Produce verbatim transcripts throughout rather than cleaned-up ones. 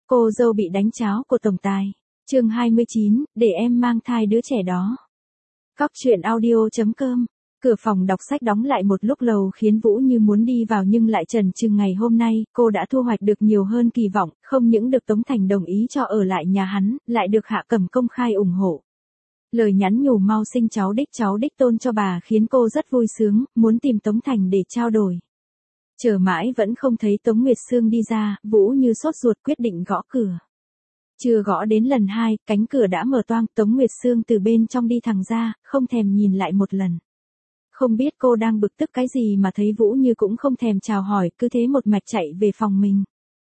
Cô dâu bị đánh cháo của tổng tài. Chương hai mươi chín, để em mang thai đứa trẻ đó. Cóc truyện audio chấm com. Cửa phòng đọc sách đóng lại một lúc lâu khiến Vũ Như muốn đi vào nhưng lại chần chừ. Ngày hôm nay, cô đã thu hoạch được nhiều hơn kỳ vọng, không những được Tống Thành đồng ý cho ở lại nhà hắn, lại được Hạ Cẩm công khai ủng hộ. Lời nhắn nhủ mau sinh cháu đích cháu đích tôn cho bà khiến cô rất vui sướng, muốn tìm Tống Thành để trao đổi. Chờ mãi vẫn không thấy Tống Nguyệt Sương đi ra, Vũ Như sốt ruột quyết định gõ cửa. Chưa gõ đến lần hai, cánh cửa đã mở toang, Tống Nguyệt Sương từ bên trong đi thẳng ra, không thèm nhìn lại một lần. Không biết cô đang bực tức cái gì mà thấy Vũ Như cũng không thèm chào hỏi, cứ thế một mạch chạy về phòng mình.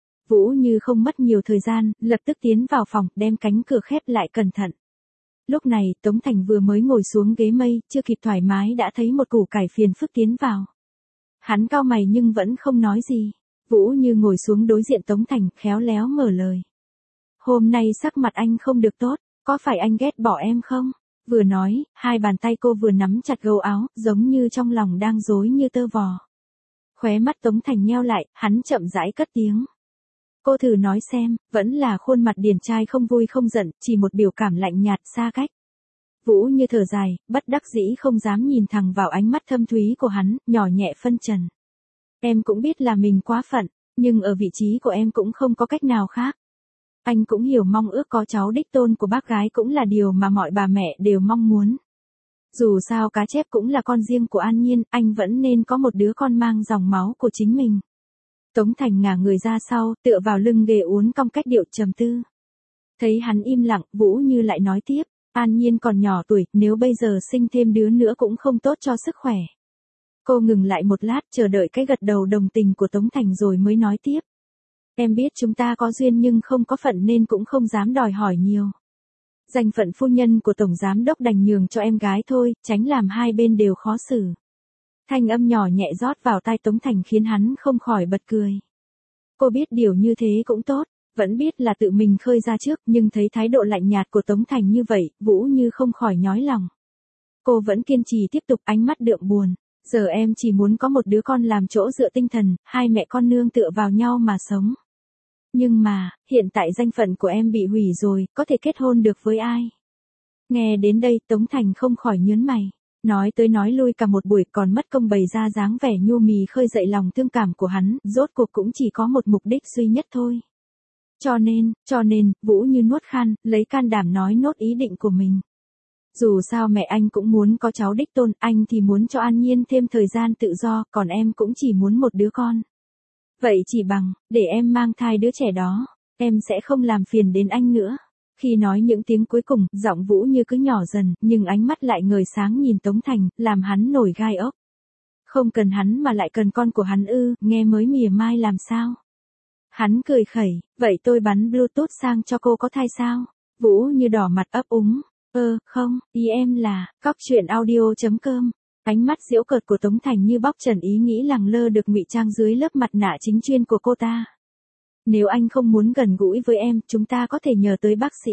Vũ Như không mất nhiều thời gian, lập tức tiến vào phòng, đem cánh cửa khép lại cẩn thận. Lúc này, Tống Thành vừa mới ngồi xuống ghế mây, chưa kịp thoải mái đã thấy một củ cải phiền phức tiến vào. Hắn cau mày nhưng vẫn không nói gì. Vũ Như ngồi xuống đối diện Tống Thành, khéo léo mở lời. Hôm nay sắc mặt anh không được tốt, có phải anh ghét bỏ em không? Vừa nói, hai bàn tay cô vừa nắm chặt gấu áo, giống như trong lòng đang rối như tơ vò. Khóe mắt Tống Thành nheo lại, hắn chậm rãi cất tiếng. Cô thử nói xem, vẫn là khuôn mặt điển trai không vui không giận, chỉ một biểu cảm lạnh nhạt xa cách. Vũ Như thở dài, bất đắc dĩ không dám nhìn thẳng vào ánh mắt thâm thúy của hắn, nhỏ nhẹ phân trần. Em cũng biết là mình quá phận, nhưng ở vị trí của em cũng không có cách nào khác. Anh cũng hiểu mong ước có cháu đích tôn của bác gái cũng là điều mà mọi bà mẹ đều mong muốn. Dù sao cá chép cũng là con riêng của An Nhiên, anh vẫn nên có một đứa con mang dòng máu của chính mình. Tống Thành ngả người ra sau, tựa vào lưng ghế uốn cong cách điệu trầm tư. Thấy hắn im lặng, Vũ Như lại nói tiếp, An Nhiên còn nhỏ tuổi, nếu bây giờ sinh thêm đứa nữa cũng không tốt cho sức khỏe. Cô ngừng lại một lát, chờ đợi cái gật đầu đồng tình của Tống Thành rồi mới nói tiếp. Em biết chúng ta có duyên nhưng không có phận nên cũng không dám đòi hỏi nhiều. Danh phận phu nhân của Tổng Giám Đốc đành nhường cho em gái thôi, tránh làm hai bên đều khó xử. Thanh âm nhỏ nhẹ rót vào tai Tống Thành khiến hắn không khỏi bật cười. Cô biết điều như thế cũng tốt, vẫn biết là tự mình khơi ra trước nhưng thấy thái độ lạnh nhạt của Tống Thành như vậy, Vũ Như không khỏi nhói lòng. Cô vẫn kiên trì tiếp tục, ánh mắt đượm buồn. Giờ em chỉ muốn có một đứa con làm chỗ dựa tinh thần, hai mẹ con nương tựa vào nhau mà sống. Nhưng mà, hiện tại danh phận của em bị hủy rồi, có thể kết hôn được với ai? Nghe đến đây Tống Thành không khỏi nhớn mày. Nói tới nói lui cả một buổi còn mất công bày ra dáng vẻ nhu mì khơi dậy lòng thương cảm của hắn, rốt cuộc cũng chỉ có một mục đích duy nhất thôi. Cho nên, cho nên, Vũ Như nuốt khan, lấy can đảm nói nốt ý định của mình. Dù sao mẹ anh cũng muốn có cháu đích tôn, anh thì muốn cho An Nhiên thêm thời gian tự do, còn em cũng chỉ muốn một đứa con. Vậy chỉ bằng, để em mang thai đứa trẻ đó, em sẽ không làm phiền đến anh nữa. Khi nói những tiếng cuối cùng, giọng Vũ Như cứ nhỏ dần, nhưng ánh mắt lại ngời sáng nhìn Tống Thành, làm hắn nổi gai ốc. Không cần hắn mà lại cần con của hắn ư, nghe mới mỉa mai làm sao. Hắn cười khẩy, vậy tôi bắn Bluetooth sang cho cô có thai sao? Vũ Như đỏ mặt ấp úng, ơ, không, ý em là, cóc truyện audio chấm com. Ánh mắt giễu cợt của Tống Thành như bóc trần ý nghĩ lẳng lơ được ngụy trang dưới lớp mặt nạ chính chuyên của cô ta. Nếu anh không muốn gần gũi với em, chúng ta có thể nhờ tới bác sĩ.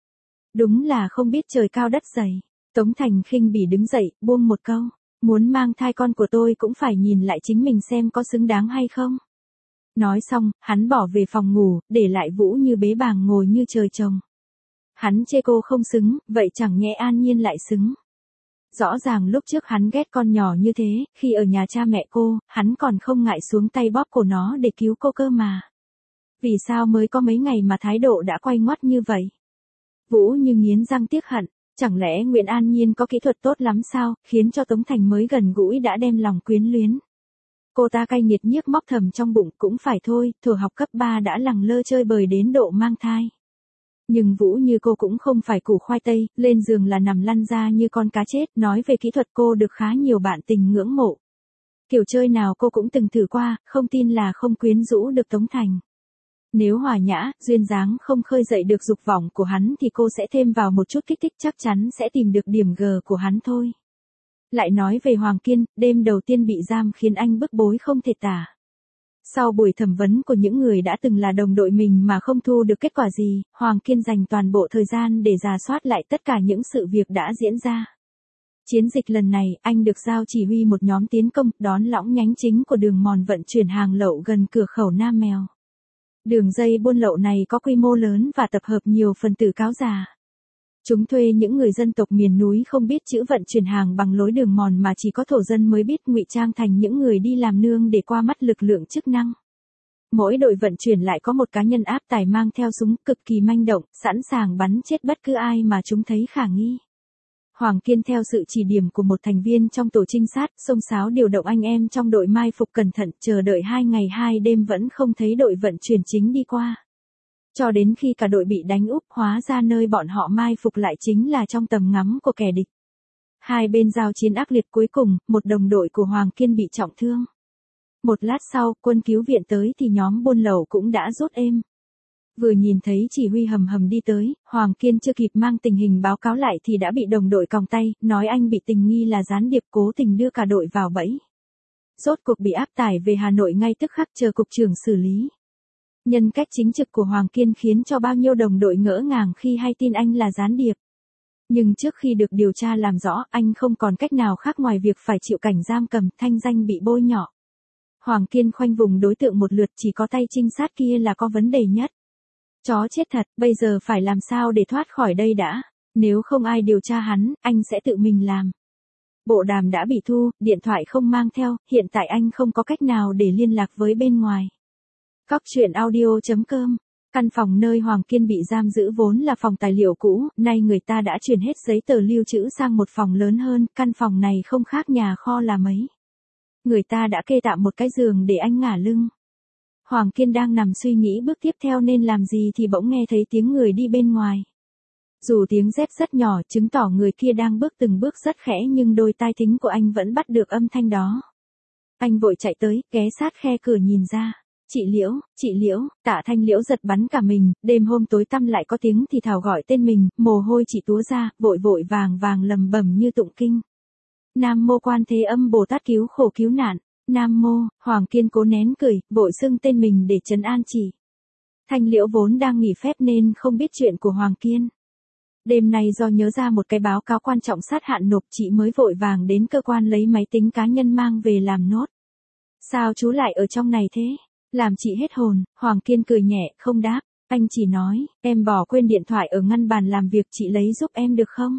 Đúng là không biết trời cao đất dày. Tống Thành khinh bỉ đứng dậy, buông một câu. Muốn mang thai con của tôi cũng phải nhìn lại chính mình xem có xứng đáng hay không. Nói xong, hắn bỏ về phòng ngủ, để lại Vũ Như bế bàng ngồi như trời trồng. Hắn chê cô không xứng, vậy chẳng nhẽ An Nhiên lại xứng. Rõ ràng lúc trước hắn ghét con nhỏ như thế, khi ở nhà cha mẹ cô, hắn còn không ngại xuống tay bóp cổ nó để cứu cô cơ mà. Vì sao mới có mấy ngày mà thái độ đã quay ngoắt như vậy? Vũ Như nghiến răng tiếc hận, chẳng lẽ Nguyễn An Nhiên có kỹ thuật tốt lắm sao, khiến cho Tống Thành mới gần gũi đã đem lòng quyến luyến. Cô ta cay nghiệt nhiếc móc thầm trong bụng, cũng phải thôi, thuở học cấp ba đã lẳng lơ chơi bời đến độ mang thai. Nhưng Vũ Như cô cũng không phải củ khoai tây, lên giường là nằm lăn ra như con cá chết, nói về kỹ thuật cô được khá nhiều bạn tình ngưỡng mộ. Kiểu chơi nào cô cũng từng thử qua, không tin là không quyến rũ được Tống Thành. Nếu hòa nhã, duyên dáng không khơi dậy được dục vọng của hắn thì cô sẽ thêm vào một chút kích thích chắc chắn sẽ tìm được điểm G của hắn thôi. Lại nói về Hoàng Kiên, đêm đầu tiên bị giam khiến anh bức bối không thể tả. Sau buổi thẩm vấn của những người đã từng là đồng đội mình mà không thu được kết quả gì, Hoàng Kiên dành toàn bộ thời gian để rà soát lại tất cả những sự việc đã diễn ra. Chiến dịch lần này, anh được giao chỉ huy một nhóm tiến công, đón lõng nhánh chính của đường mòn vận chuyển hàng lậu gần cửa khẩu Nam Mèo. Đường dây buôn lậu này có quy mô lớn và tập hợp nhiều phần tử cáo già. Chúng thuê những người dân tộc miền núi không biết chữ vận chuyển hàng bằng lối đường mòn mà chỉ có thổ dân mới biết, ngụy trang thành những người đi làm nương để qua mắt lực lượng chức năng. Mỗi đội vận chuyển lại có một cá nhân áp tải mang theo súng cực kỳ manh động, sẵn sàng bắn chết bất cứ ai mà chúng thấy khả nghi. Hoàng Kiên theo sự chỉ điểm của một thành viên trong tổ trinh sát, xông xáo điều động anh em trong đội mai phục cẩn thận, chờ đợi hai ngày hai đêm vẫn không thấy đội vận chuyển chính đi qua. Cho đến khi cả đội bị đánh úp, hóa ra nơi bọn họ mai phục lại chính là trong tầm ngắm của kẻ địch. Hai bên giao chiến ác liệt, cuối cùng, một đồng đội của Hoàng Kiên bị trọng thương. Một lát sau, quân cứu viện tới thì nhóm buôn lậu cũng đã rút êm. Vừa nhìn thấy chỉ huy hầm hầm đi tới, Hoàng Kiên chưa kịp mang tình hình báo cáo lại thì đã bị đồng đội còng tay, nói anh bị tình nghi là gián điệp, cố tình đưa cả đội vào bẫy. Rốt cuộc bị áp tải về Hà Nội ngay tức khắc, chờ cục trưởng xử lý. Nhân cách chính trực của Hoàng Kiên khiến cho bao nhiêu đồng đội ngỡ ngàng khi hay tin anh là gián điệp. Nhưng trước khi được điều tra làm rõ, anh không còn cách nào khác ngoài việc phải chịu cảnh giam cầm, thanh danh bị bôi nhọ. Hoàng Kiên khoanh vùng đối tượng một lượt, chỉ có tay trinh sát kia là có vấn đề nhất. Chó chết thật, bây giờ phải làm sao để thoát khỏi đây đã, nếu không ai điều tra hắn, anh sẽ tự mình làm. Bộ đàm đã bị thu, điện thoại không mang theo, hiện tại anh không có cách nào để liên lạc với bên ngoài. Cóc truyện audio chấm com. Căn phòng nơi Hoàng Kiên bị giam giữ vốn là phòng tài liệu cũ, nay người ta đã chuyển hết giấy tờ lưu trữ sang một phòng lớn hơn, căn phòng này không khác nhà kho là mấy. Người ta đã kê tạm một cái giường để anh ngả lưng. Hoàng Kiên đang nằm suy nghĩ bước tiếp theo nên làm gì thì bỗng nghe thấy tiếng người đi bên ngoài. Dù tiếng dép rất nhỏ chứng tỏ người kia đang bước từng bước rất khẽ, nhưng đôi tai thính của anh vẫn bắt được âm thanh đó. Anh vội chạy tới, ghé sát khe cửa nhìn ra. Chị Liễu, chị Liễu, Tạ Thanh Liễu giật bắn cả mình, đêm hôm tối tăm lại có tiếng thì thào gọi tên mình, mồ hôi chị túa ra, vội vội vàng vàng lầm bầm như tụng kinh. Nam mô Quan Thế Âm Bồ Tát cứu khổ cứu nạn. Nam mô. Hoàng Kiên cố nén cười, vội xưng tên mình để trấn an chị. Thanh Liễu vốn đang nghỉ phép nên không biết chuyện của Hoàng Kiên. Đêm nay do nhớ ra một cái báo cáo quan trọng sát hạn nộp, chị mới vội vàng đến cơ quan lấy máy tính cá nhân mang về làm nốt. Sao chú lại ở trong này thế? Làm chị hết hồn. Hoàng Kiên cười nhẹ, không đáp. Anh chỉ nói, em bỏ quên điện thoại ở ngăn bàn làm việc, chị lấy giúp em được không?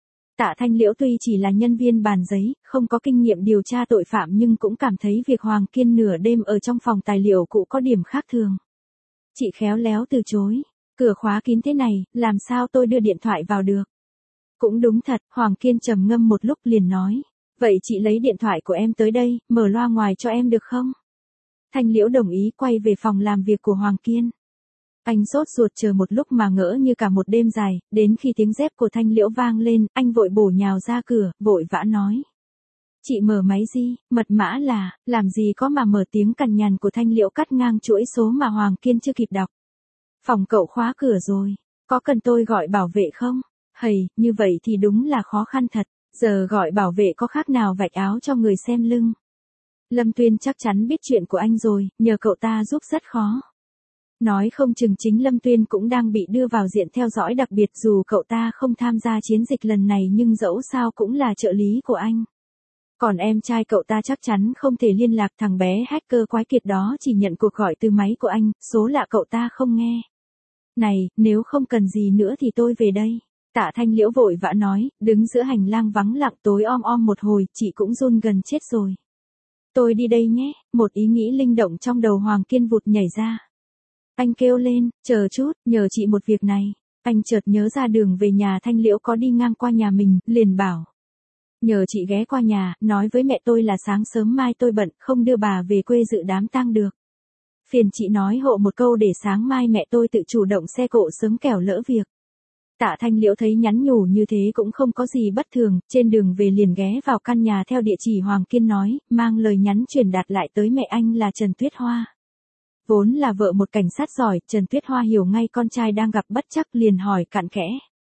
Tạ Thanh Liễu tuy chỉ là nhân viên bàn giấy, không có kinh nghiệm điều tra tội phạm nhưng cũng cảm thấy việc Hoàng Kiên nửa đêm ở trong phòng tài liệu cũ có điểm khác thường. Chị khéo léo từ chối. Cửa khóa kín thế này, làm sao tôi đưa điện thoại vào được? Cũng đúng thật, Hoàng Kiên trầm ngâm một lúc liền nói. Vậy chị lấy điện thoại của em tới đây, mở loa ngoài cho em được không? Thanh Liễu đồng ý, quay về phòng làm việc của Hoàng Kiên. Anh sốt ruột chờ một lúc mà ngỡ như cả một đêm dài, đến khi tiếng dép của Thanh Liễu vang lên, anh vội bổ nhào ra cửa, vội vã nói. Chị mở máy gì, mật mã là, làm gì có mà mở, tiếng cằn nhằn của Thanh Liễu cắt ngang chuỗi số mà Hoàng Kiên chưa kịp đọc. Phòng cậu khóa cửa rồi, có cần tôi gọi bảo vệ không? Hầy, như vậy thì đúng là khó khăn thật, giờ gọi bảo vệ có khác nào vạch áo cho người xem lưng. Lâm Tuyên chắc chắn biết chuyện của anh rồi, nhờ cậu ta giúp rất khó. Nói không chừng chính Lâm Tuyên cũng đang bị đưa vào diện theo dõi đặc biệt, dù cậu ta không tham gia chiến dịch lần này nhưng dẫu sao cũng là trợ lý của anh. Còn em trai cậu ta chắc chắn không thể liên lạc, thằng bé hacker quái kiệt đó chỉ nhận cuộc gọi từ máy của anh, số lạ cậu ta không nghe. Này, nếu không cần gì nữa thì tôi về đây. Tạ Thanh Liễu vội vã nói, đứng giữa hành lang vắng lặng tối om om một hồi, chị cũng run gần chết rồi. Tôi đi đây nhé, một ý nghĩ linh động trong đầu Hoàng Kiên vụt nhảy ra. Anh kêu lên, chờ chút, nhờ chị một việc này. Anh chợt nhớ ra đường về nhà Thanh Liễu có đi ngang qua nhà mình, liền bảo. Nhờ chị ghé qua nhà, nói với mẹ tôi là sáng sớm mai tôi bận, không đưa bà về quê dự đám tang được. Phiền chị nói hộ một câu để sáng mai mẹ tôi tự chủ động xe cộ sớm kẻo lỡ việc. Tạ Thanh Liễu thấy nhắn nhủ như thế cũng không có gì bất thường, trên đường về liền ghé vào căn nhà theo địa chỉ Hoàng Kiên nói, mang lời nhắn truyền đạt lại tới mẹ anh là Trần Tuyết Hoa. Vốn là vợ một cảnh sát giỏi, Trần Tuyết Hoa hiểu ngay con trai đang gặp bất trắc liền hỏi cặn kẽ.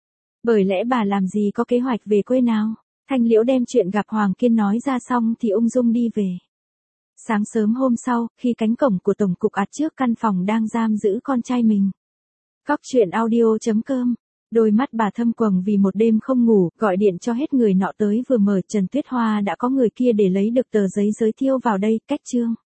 Bởi lẽ bà làm gì có kế hoạch về quê nào? Thanh Liễu đem chuyện gặp Hoàng Kiên nói ra xong thì ung dung đi về. Sáng sớm hôm sau, khi cánh cổng của Tổng cục ạt trước căn phòng đang giam giữ con trai mình. Cóc truyện audio chấm com. Đôi mắt bà thâm quầng vì một đêm không ngủ, gọi điện cho hết người nọ tới vừa mở, Trần Tuyết Hoa đã có người kia để lấy được tờ giấy giới thiệu vào đây, cách chương.